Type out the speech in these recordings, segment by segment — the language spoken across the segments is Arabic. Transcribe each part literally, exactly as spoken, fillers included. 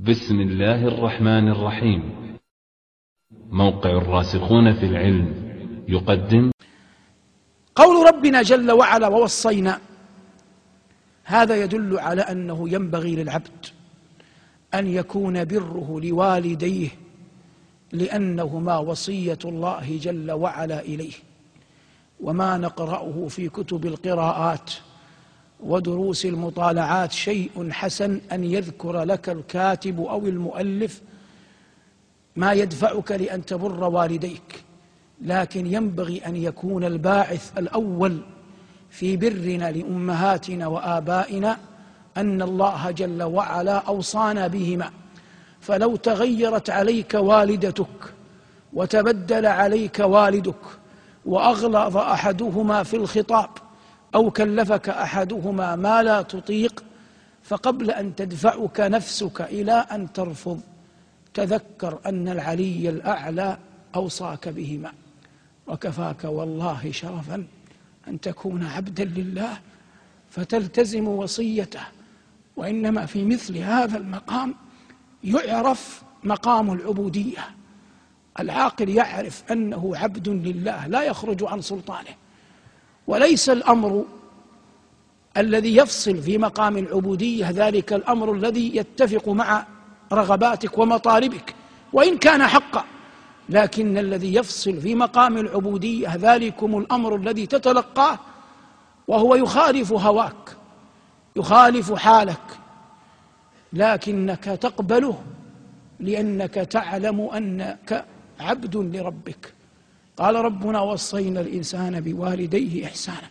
بسم الله الرحمن الرحيم. موقع الراسخون في العلم يقدم قول ربنا جل وعلا ووصينا. هذا يدل على أنه ينبغي للعبد أن يكون بره لوالديه، لأنهما وصية الله جل وعلا إليه. وما نقرأه في كتب القراءات ودروس المطالعات شيء حسن أن يذكر لك الكاتب أو المؤلف ما يدفعك لأن تبر والديك، لكن ينبغي أن يكون الباعث الأول في برنا لأمهاتنا وآبائنا أن الله جل وعلا أوصانا بهما. فلو تغيرت عليك والدتك وتبدل عليك والدك وأغلظ أحدهما في الخطاب أو كلفك أحدهما ما لا تطيق، فقبل أن تدفعك نفسك إلى أن ترفض تذكر أن العلي الأعلى أوصاك بهما. وكفاك والله شرفا أن تكون عبدا لله فتلتزم وصيته. وإنما في مثل هذا المقام يعرف مقام العبودية. العاقل يعرف أنه عبد لله لا يخرج عن سلطانه، وليس الأمر الذي يفصل في مقام العبودية ذلك الأمر الذي يتفق مع رغباتك ومطالبك وإن كان حقا، لكن الذي يفصل في مقام العبودية ذلكم الأمر الذي تتلقاه وهو يخالف هواك يخالف حالك، لكنك تقبله لأنك تعلم أنك عبد لربك. قال ربنا: وصينا الإنسان بوالديه إحسانا.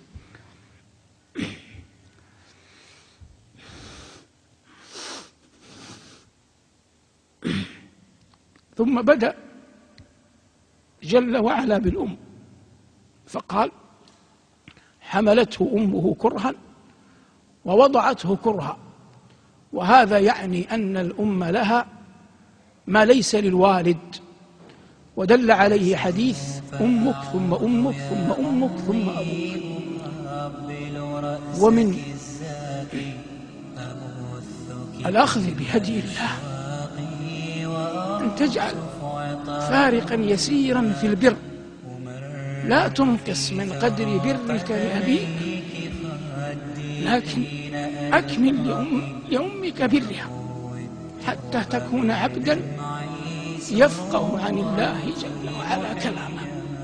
ثم بدأ جل وعلا بالأم فقال: حملته أمه كرها ووضعته كرها. وهذا يعني أن الأم لها ما ليس للوالد، ودل عليه حديث أمك ثم أمك ثم أمك ثم أبوك. ومن الأخذ بهدي الله أن تجعل فارقا يسيرا في البر، لا تنقص من قدر برك لأبيك، لكن أكمل لأم لأمك برها حتى تكون عبدا يفقه عن الله جل وعلا كلامه.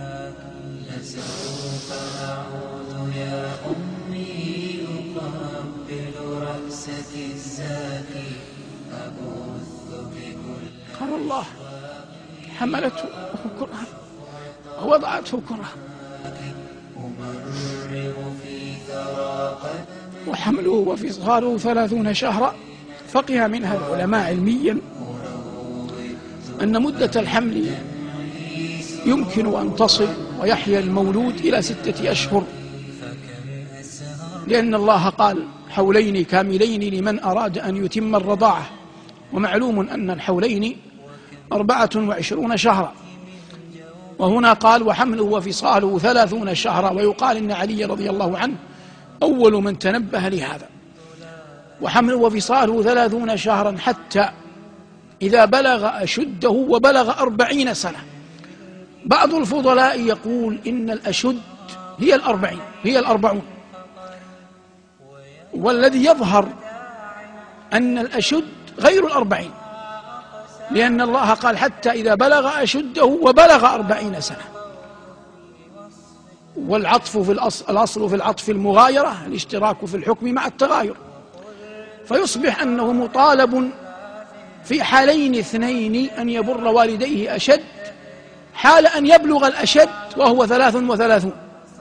قال الله: حملته كرها ووضعته كرها. وحمله وفصاله ثلاثون شهرا. فقه منها العلماء علميا أن مدة الحمل يمكن أن تصل ويحيا المولود إلى ستة أشهر، لأن الله قال: حولين كاملين لمن أراد أن يتم الرضاعة. ومعلوم أن الحولين أربعة وعشرون شهرا، وهنا قال: وحمله وفصاله ثلاثون شهرا. ويقال إن علي رضي الله عنه أول من تنبه لهذا. وحمله وفصاله ثلاثون شهرا حتى إذا بلغ أشده وبلغ أربعين سنة. بعض الفضلاء يقول إن الأشد هي الأربعين هي الأربعون، والذي يظهر أن الأشد غير الأربعين، لأن الله قال: حتى إذا بلغ أشده وبلغ أربعين سنة. والعطف في الأصل, الأصل في العطف المغايرة، الاشتراك في الحكم مع التغاير، فيصبح أنه مطالب في حالين اثنين أن يبر والديه أشد، حال أن يبلغ الأشد وهو ثلاث وثلاثون.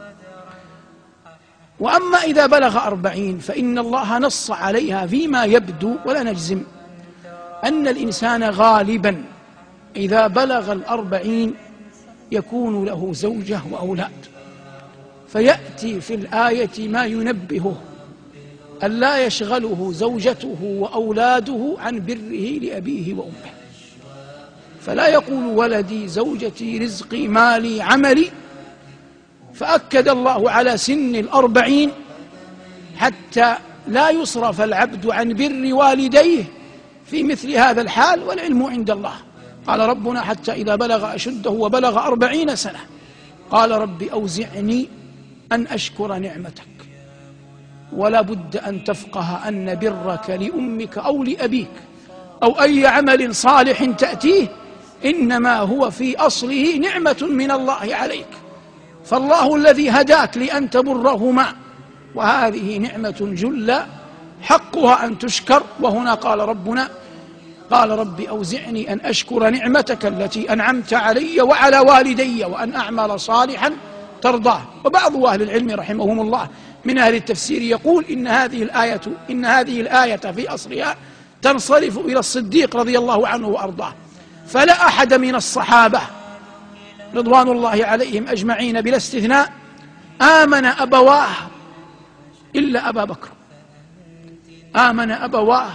وأما إذا بلغ أربعين فإن الله نص عليها فيما يبدو ولا نجزم أن الإنسان غالبا إذا بلغ الأربعين يكون له زوجة وأولاد، فيأتي في الآية ما ينبهه أن لا يشغله زوجته وأولاده عن بره لأبيه وأمه. فلا يقول: ولدي زوجتي رزقي مالي عملي، فأكد الله على سن الأربعين حتى لا يصرف العبد عن بر والديه في مثل هذا الحال، والعلم عند الله. قال ربنا: حتى إذا بلغ أشده وبلغ أربعين سنة قال رب أوزعني أن أشكر نعمتك. ولا بد أن تفقه أن برك لأمك أو لأبيك أو أي عمل صالح تأتيه إنما هو في أصله نعمة من الله عليك، فالله الذي هداك لأن تبرهما، وهذه نعمة جلة حقها أن تشكر. وهنا قال ربنا: قال رب أوزعني أن أشكر نعمتك التي أنعمت علي وعلى والدي وأن أعمل صالحا ترضاه. وبعض أهل العلم رحمهم الله من أهل التفسير يقول إن هذه الآية إن هذه الآية في أصلها تنصرف إلى الصديق رضي الله عنه وأرضاه، فلا أحد من الصحابة رضوان الله عليهم أجمعين بلا استثناء آمن أبواه إلا أبا بكر. آمن أبواه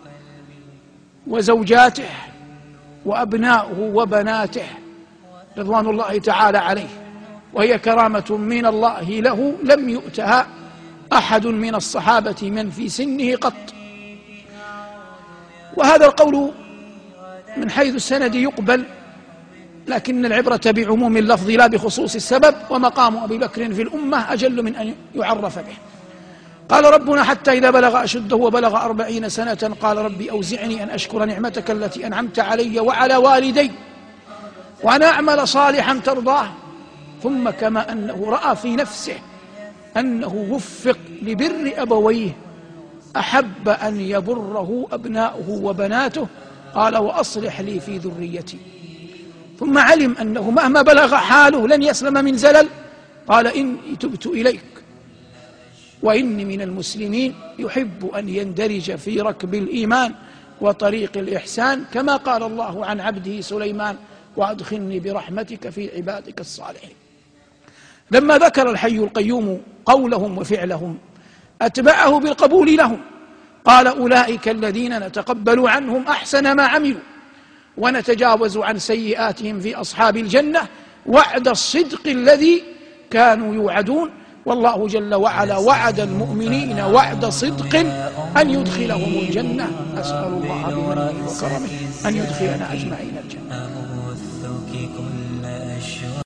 وزوجاته وأبناؤه وبناته رضوان الله تعالى عليه، وهي كرامة من الله له لم يؤتها أحد من الصحابة من في سنه قط. وهذا القول من حيث السند يقبل، لكن العبرة بعموم اللفظ لا بخصوص السبب، ومقام أبي بكر في الأمة أجل من أن يعرف به. قال ربنا: حتى إذا بلغ أشده وبلغ أربعين سنة قال ربي أوزعني أن أشكر نعمتك التي أنعمت علي وعلى والدي وأن أعمل صالحا ترضاه. ثم كما أنه رأى في نفسه أنه وفق لبر أبويه أحب أن يبره أبناؤه وبناته، قال: وأصلح لي في ذريتي. ثم علم أنه مهما بلغ حاله لن يسلم من زلل، قال: إني تبت إليك وإني من المسلمين، يحب أن يندرج في ركب الإيمان وطريق الإحسان، كما قال الله عن عبده سليمان: وأدخلني برحمتك في عبادك الصالحين. لما ذكر الحي القيوم قولهم وفعلهم أتبعه بالقبول لهم، قال: أولئك الذين نتقبل عنهم أحسن ما عملوا ونتجاوز عن سيئاتهم في أصحاب الجنة وعد الصدق الذي كانوا يوعدون. والله جل وعلا وعد المؤمنين وعد صدق أن يدخلهم الجنة. أسأل الله بمنه وكرمه أن يدخلنا أجمعين الجنة.